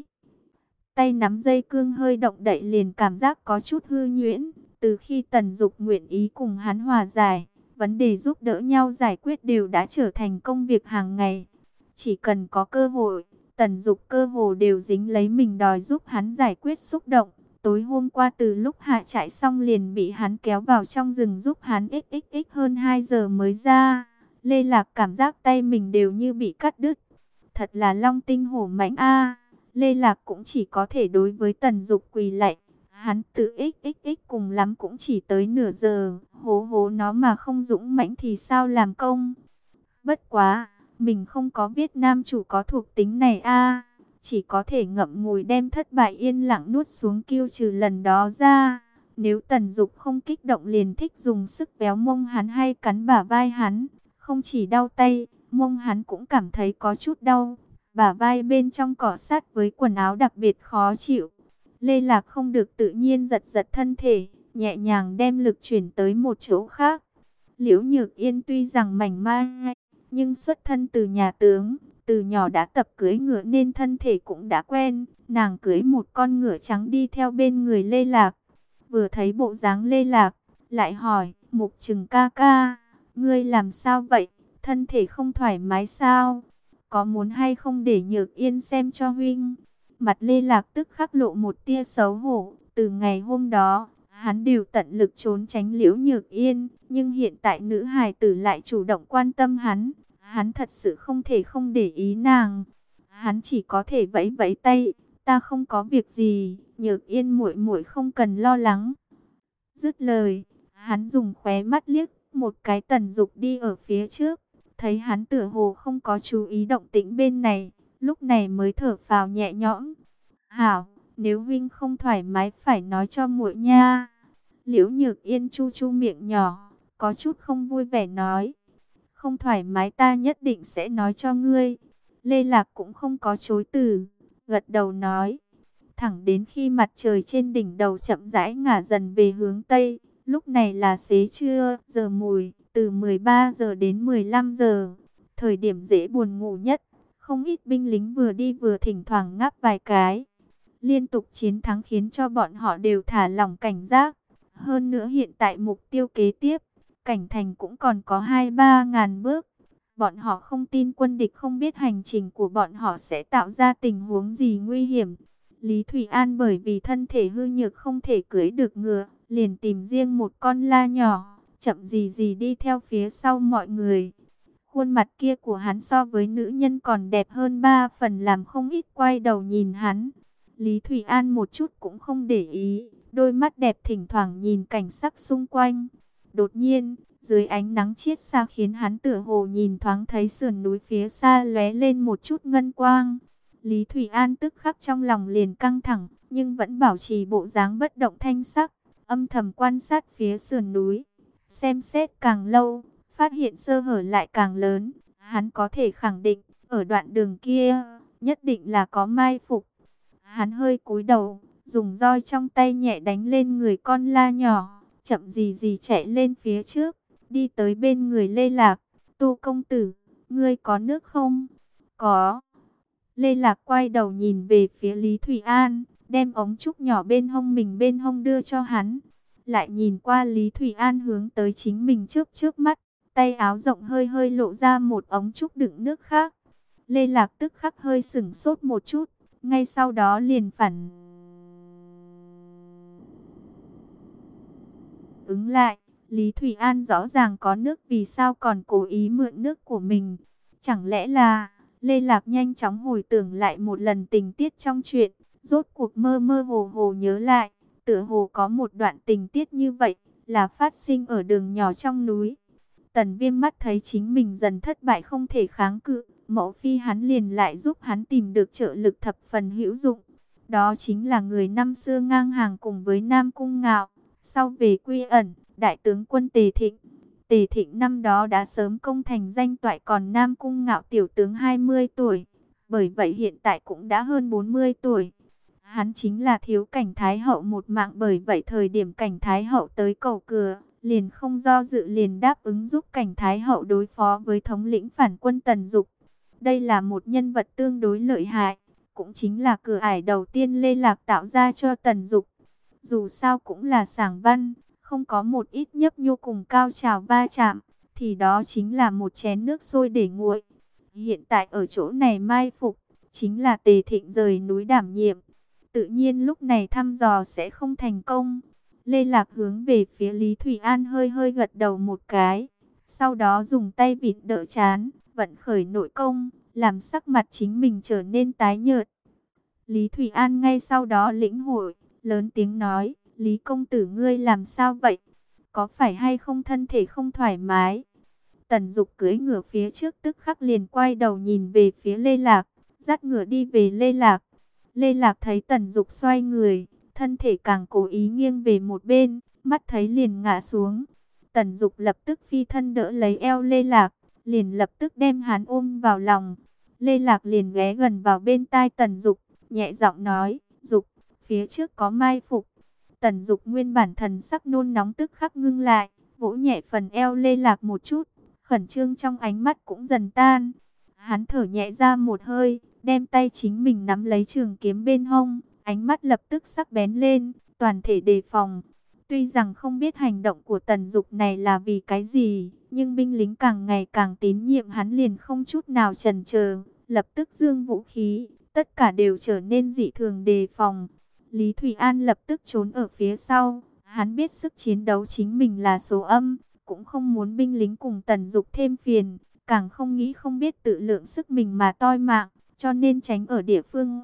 Tay nắm dây cương hơi động đậy liền cảm giác có chút hư nhuyễn. Từ khi Tần Dục nguyện ý cùng hắn hòa giải, vấn đề giúp đỡ nhau giải quyết đều đã trở thành công việc hàng ngày. Chỉ cần có cơ hội, Tần Dục cơ hồ đều dính lấy mình đòi giúp hắn giải quyết xúc động. Tối hôm qua từ lúc hạ trại xong liền bị hắn kéo vào trong rừng giúp hắn xxx hơn hai giờ mới ra. Lê Lạc cảm giác tay mình đều như bị cắt đứt. Thật là long tinh hổ mãnh a. Lê Lạc cũng chỉ có thể đối với Tần Dục quỳ lạy. Hắn tự ích ích ích cùng lắm cũng chỉ tới nửa giờ. Hố hố nó mà không dũng mãnh thì sao làm công. Bất quá, mình không có biết nam chủ có thuộc tính này a. Chỉ có thể ngậm ngùi đem thất bại yên lặng nuốt xuống kêu trừ lần đó ra. Nếu Tần Dục không kích động liền thích dùng sức véo mông hắn hay cắn bả vai hắn. Không chỉ đau tay, mông hắn cũng cảm thấy có chút đau. Bả vai bên trong cọ sát với quần áo đặc biệt khó chịu. Lê Lạc không được tự nhiên giật giật thân thể, nhẹ nhàng đem lực chuyển tới một chỗ khác. Liễu Nhược Yên tuy rằng mảnh mai, nhưng xuất thân từ nhà tướng, từ nhỏ đã tập cưỡi ngựa nên thân thể cũng đã quen. Nàng cưỡi một con ngựa trắng đi theo bên người Lê Lạc. Vừa thấy bộ dáng Lê Lạc, lại hỏi, Mục Trừng ca ca, ngươi làm sao vậy? Thân thể không thoải mái sao? Có muốn hay không để Nhược Yên xem cho huynh? Mặt Lê Lạc tức khắc lộ một tia xấu hổ. Từ ngày hôm đó, hắn đều tận lực trốn tránh Liễu Nhược Yên. Nhưng hiện tại nữ hài tử lại chủ động quan tâm hắn. Hắn thật sự không thể không để ý nàng. Hắn chỉ có thể vẫy vẫy tay. Ta không có việc gì, Nhược Yên muội muội không cần lo lắng. Dứt lời, hắn dùng khóe mắt liếc một cái Tần Dục đi ở phía trước. Thấy hắn tựa hồ không có chú ý động tĩnh bên này, lúc này mới thở phào nhẹ nhõm. Hảo, nếu huynh không thoải mái phải nói cho muội nha. Liễu Nhược Yên chu chu miệng nhỏ, có chút không vui vẻ nói. Không thoải mái ta nhất định sẽ nói cho ngươi. Lê Lạc cũng không có chối từ, gật đầu nói. Thẳng đến khi mặt trời trên đỉnh đầu chậm rãi ngả dần về hướng Tây. Lúc này là xế trưa, giờ mùi, từ mười ba giờ đến mười lăm giờ. Thời điểm dễ buồn ngủ nhất. Không ít binh lính vừa đi vừa thỉnh thoảng ngáp vài cái. Liên tục chiến thắng khiến cho bọn họ đều thả lỏng cảnh giác. Hơn nữa hiện tại mục tiêu kế tiếp, cảnh thành cũng còn có hai ba ngàn bước. Bọn họ không tin quân địch không biết hành trình của bọn họ sẽ tạo ra tình huống gì nguy hiểm. Lý Thủy An bởi vì thân thể hư nhược không thể cưỡi được ngựa, liền tìm riêng một con la nhỏ, chậm gì gì đi theo phía sau mọi người. Khuôn mặt kia của hắn so với nữ nhân còn đẹp hơn ba phần, làm không ít quay đầu nhìn hắn. Lý Thủy An một chút cũng không để ý, đôi mắt đẹp thỉnh thoảng nhìn cảnh sắc xung quanh. Đột nhiên, dưới ánh nắng chiết xa khiến hắn tựa hồ nhìn thoáng thấy sườn núi phía xa lóe lên một chút ngân quang. Lý Thủy An tức khắc trong lòng liền căng thẳng, nhưng vẫn bảo trì bộ dáng bất động thanh sắc, âm thầm quan sát phía sườn núi. Xem xét càng lâu, phát hiện sơ hở lại càng lớn. Hắn có thể khẳng định, ở đoạn đường kia, nhất định là có mai phục. Hắn hơi cúi đầu, dùng roi trong tay nhẹ đánh lên người con la nhỏ, chậm gì gì chạy lên phía trước, đi tới bên người Lê Lạc. Tô công tử, ngươi có nước không? Có. Lê Lạc quay đầu nhìn về phía Lý Thủy An, đem ống trúc nhỏ bên hông mình bên hông đưa cho hắn. Lại nhìn qua Lý Thủy An hướng tới chính mình trước trước mắt, tay áo rộng hơi hơi lộ ra một ống trúc đựng nước khác. Lê Lạc tức khắc hơi sửng sốt một chút, ngay sau đó liền phản ứng lại. Lý Thủy An rõ ràng có nước, vì sao còn cố ý mượn nước của mình? Chẳng lẽ là... Lê Lạc nhanh chóng hồi tưởng lại một lần tình tiết trong chuyện, rốt cuộc mơ mơ hồ hồ nhớ lại, tựa hồ có một đoạn tình tiết như vậy, là phát sinh ở đường nhỏ trong núi. Tần Viêm mắt thấy chính mình dần thất bại không thể kháng cự, mẫu phi hắn liền lại giúp hắn tìm được trợ lực thập phần hữu dụng. Đó chính là người năm xưa ngang hàng cùng với Nam Cung Ngạo, sau về quy ẩn, đại tướng quân Tề Thịnh. Tề Thịnh năm đó đã sớm công thành danh toại, còn Nam Cung Ngạo tiểu tướng hai mươi tuổi, bởi vậy hiện tại cũng đã hơn bốn mươi tuổi. Hắn chính là thiếu Cảnh Thái Hậu một mạng, bởi vậy thời điểm Cảnh Thái Hậu tới cầu cửa, liền không do dự liền đáp ứng giúp Cảnh Thái Hậu đối phó với thống lĩnh phản quân Tần Dục. Đây là một nhân vật tương đối lợi hại, cũng chính là cửa ải đầu tiên Lê Lạc tạo ra cho Tần Dục. Dù sao cũng là sảng văn, không có một ít nhấp nhô cùng cao trào va chạm, thì đó chính là một chén nước sôi để nguội. Hiện tại ở chỗ này mai phục, chính là Tề Thịnh rời núi đảm nhiệm. Tự nhiên lúc này thăm dò sẽ không thành công. Lê Lạc hướng về phía Lý Thủy An hơi hơi gật đầu một cái, Sau đó dùng tay vịn đỡ trán, vận khởi nội công, làm sắc mặt chính mình trở nên tái nhợt. Lý Thủy An ngay sau đó lĩnh hội, lớn tiếng nói, Lý công tử ngươi làm sao vậy? Có phải hay không thân thể không thoải mái? Tần Dục cưỡi ngựa phía trước tức khắc liền quay đầu nhìn về phía Lê Lạc, dắt ngựa đi về Lê Lạc. Lê Lạc thấy Tần Dục xoay người, thân thể càng cố ý nghiêng về một bên, mắt thấy liền ngã xuống. Tần Dục lập tức phi thân đỡ lấy eo Lê Lạc, liền lập tức đem hắn ôm vào lòng. Lê Lạc liền ghé gần vào bên tai Tần Dục, nhẹ giọng nói, Dục, phía trước có mai phục. Tần Dục nguyên bản thần sắc nôn nóng tức khắc ngưng lại, vỗ nhẹ phần eo Lê Lạc một chút, khẩn trương trong ánh mắt cũng dần tan. Hắn thở nhẹ ra một hơi, đem tay chính mình nắm lấy trường kiếm bên hông, ánh mắt lập tức sắc bén lên, toàn thể đề phòng. Tuy rằng không biết hành động của Tần Dục này là vì cái gì, nhưng binh lính càng ngày càng tín nhiệm hắn liền không chút nào chần chờ, lập tức giương vũ khí, tất cả đều trở nên dị thường đề phòng. Lý Thủy An lập tức trốn ở phía sau, hắn biết sức chiến đấu chính mình là số âm, cũng không muốn binh lính cùng Tần Dục thêm phiền, càng không nghĩ không biết tự lượng sức mình mà toi mạng, cho nên tránh ở địa phương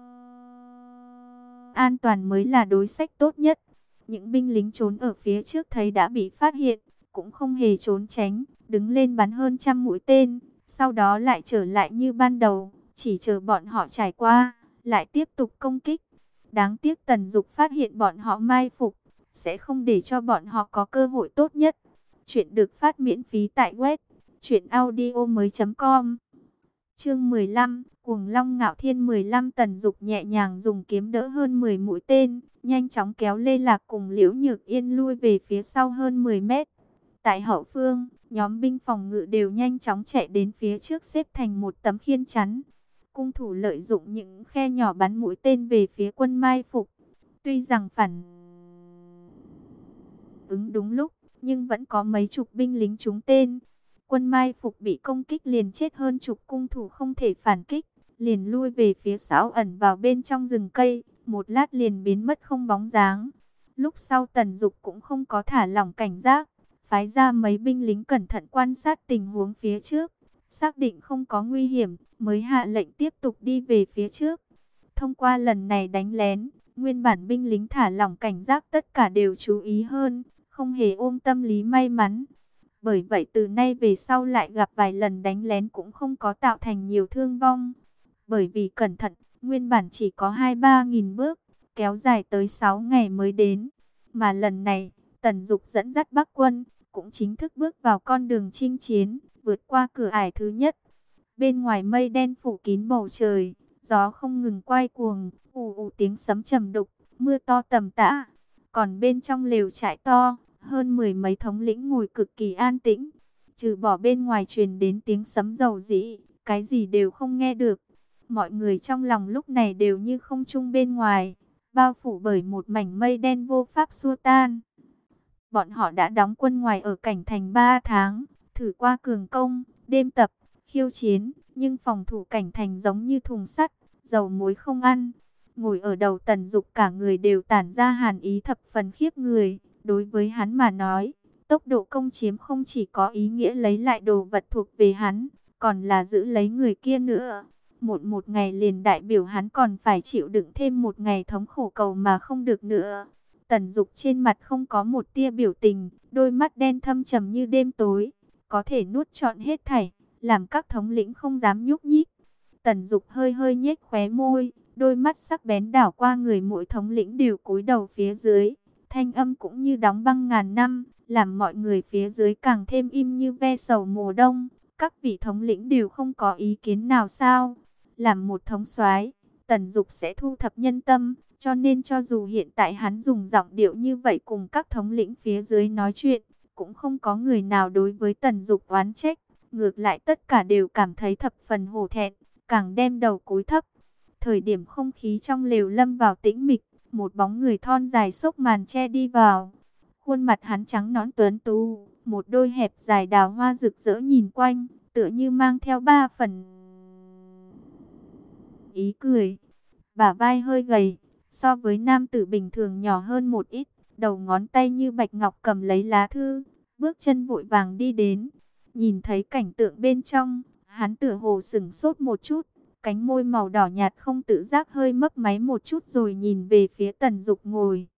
an toàn mới là đối sách tốt nhất. Những binh lính trốn ở phía trước thấy đã bị phát hiện, cũng không hề trốn tránh, đứng lên bắn hơn trăm mũi tên, sau đó lại trở lại như ban đầu, chỉ chờ bọn họ trải qua, lại tiếp tục công kích. Đáng tiếc Tần Dục phát hiện bọn họ mai phục, sẽ không để cho bọn họ có cơ hội tốt nhất. Chuyện được phát miễn phí tại web truyện audio mới chấm com. Chương mười lăm, Cuồng Long Ngạo Thiên mười lăm. Tần Dục nhẹ nhàng dùng kiếm đỡ hơn mười mũi tên, nhanh chóng kéo Lê Lạc cùng Liễu Nhược Yên lui về phía sau hơn mười mét. Tại hậu phương, nhóm binh phòng ngự đều nhanh chóng chạy đến phía trước xếp thành một tấm khiên chắn. Cung thủ lợi dụng những khe nhỏ bắn mũi tên về phía quân mai phục. Tuy rằng phản ứng đúng lúc, nhưng vẫn có mấy chục binh lính trúng tên. Quân mai phục bị công kích liền chết hơn chục cung thủ không thể phản kích, liền lui về phía sau ẩn vào bên trong rừng cây, một lát liền biến mất không bóng dáng. Lúc sau Tần Dục cũng không có thả lỏng cảnh giác, phái ra mấy binh lính cẩn thận quan sát tình huống phía trước, xác định không có nguy hiểm, mới hạ lệnh tiếp tục đi về phía trước. Thông qua lần này đánh lén, nguyên bản binh lính thả lỏng cảnh giác tất cả đều chú ý hơn, không hề ôm tâm lý may mắn. Bởi vậy từ nay về sau lại gặp vài lần đánh lén cũng không có tạo thành nhiều thương vong. Bởi vì cẩn thận, nguyên bản chỉ có hai ba nghìn bước, kéo dài tới sáu ngày mới đến. Mà lần này, Tần Dục dẫn dắt Bắc quân, cũng chính thức bước vào con đường chinh chiến, vượt qua cửa ải thứ nhất. Bên ngoài mây đen phủ kín bầu trời, gió không ngừng quay cuồng, ù ù tiếng sấm trầm đục, mưa to tầm tã. Còn bên trong lều trại to, hơn mười mấy thống lĩnh ngồi cực kỳ an tĩnh, trừ bỏ bên ngoài truyền đến tiếng sấm rầu rĩ, cái gì đều không nghe được. Mọi người trong lòng lúc này đều như không trung bên ngoài, bao phủ bởi một mảnh mây đen vô pháp xua tan. Bọn họ đã đóng quân ngoài ở cảnh thành ba tháng, thử qua cường công, đêm tập, khiêu chiến, nhưng phòng thủ cảnh thành giống như thùng sắt, dầu muối không ăn. Ngồi ở đầu Tần Dục cả người đều tản ra hàn ý thập phần khiếp người. Đối với hắn mà nói, tốc độ công chiếm không chỉ có ý nghĩa lấy lại đồ vật thuộc về hắn, còn là giữ lấy người kia nữa. Một một ngày liền đại biểu hắn còn phải chịu đựng thêm một ngày thống khổ cầu mà không được nữa. Tần Dục trên mặt không có một tia biểu tình, đôi mắt đen thâm trầm như đêm tối, có thể nuốt trọn hết thảy, làm các thống lĩnh không dám nhúc nhích. Tần Dục hơi hơi nhếch khóe môi, đôi mắt sắc bén đảo qua người mỗi thống lĩnh đều cúi đầu phía dưới. Thanh âm cũng như đóng băng ngàn năm, làm mọi người phía dưới càng thêm im như ve sầu mùa đông. Các vị thống lĩnh đều không có ý kiến nào sao? Làm một thống soái, Tần Dục sẽ thu thập nhân tâm, cho nên cho dù hiện tại hắn dùng giọng điệu như vậy cùng các thống lĩnh phía dưới nói chuyện, cũng không có người nào đối với Tần Dục oán trách, ngược lại tất cả đều cảm thấy thập phần hổ thẹn, càng đem đầu cúi thấp. Thời điểm không khí trong lều lâm vào tĩnh mịch, một bóng người thon dài xốc màn che đi vào. Khuôn mặt hắn trắng nõn tuấn tú, một đôi hẹp dài đào hoa rực rỡ nhìn quanh, tựa như mang theo ba phần ý cười. Bả vai hơi gầy, so với nam tử bình thường nhỏ hơn một ít, đầu ngón tay như bạch ngọc cầm lấy lá thư, bước chân vội vàng đi đến. Nhìn thấy cảnh tượng bên trong, hắn tựa hồ sững sốt một chút, cánh môi màu đỏ nhạt không tự giác hơi mấp máy một chút rồi nhìn về phía Tần Dục ngồi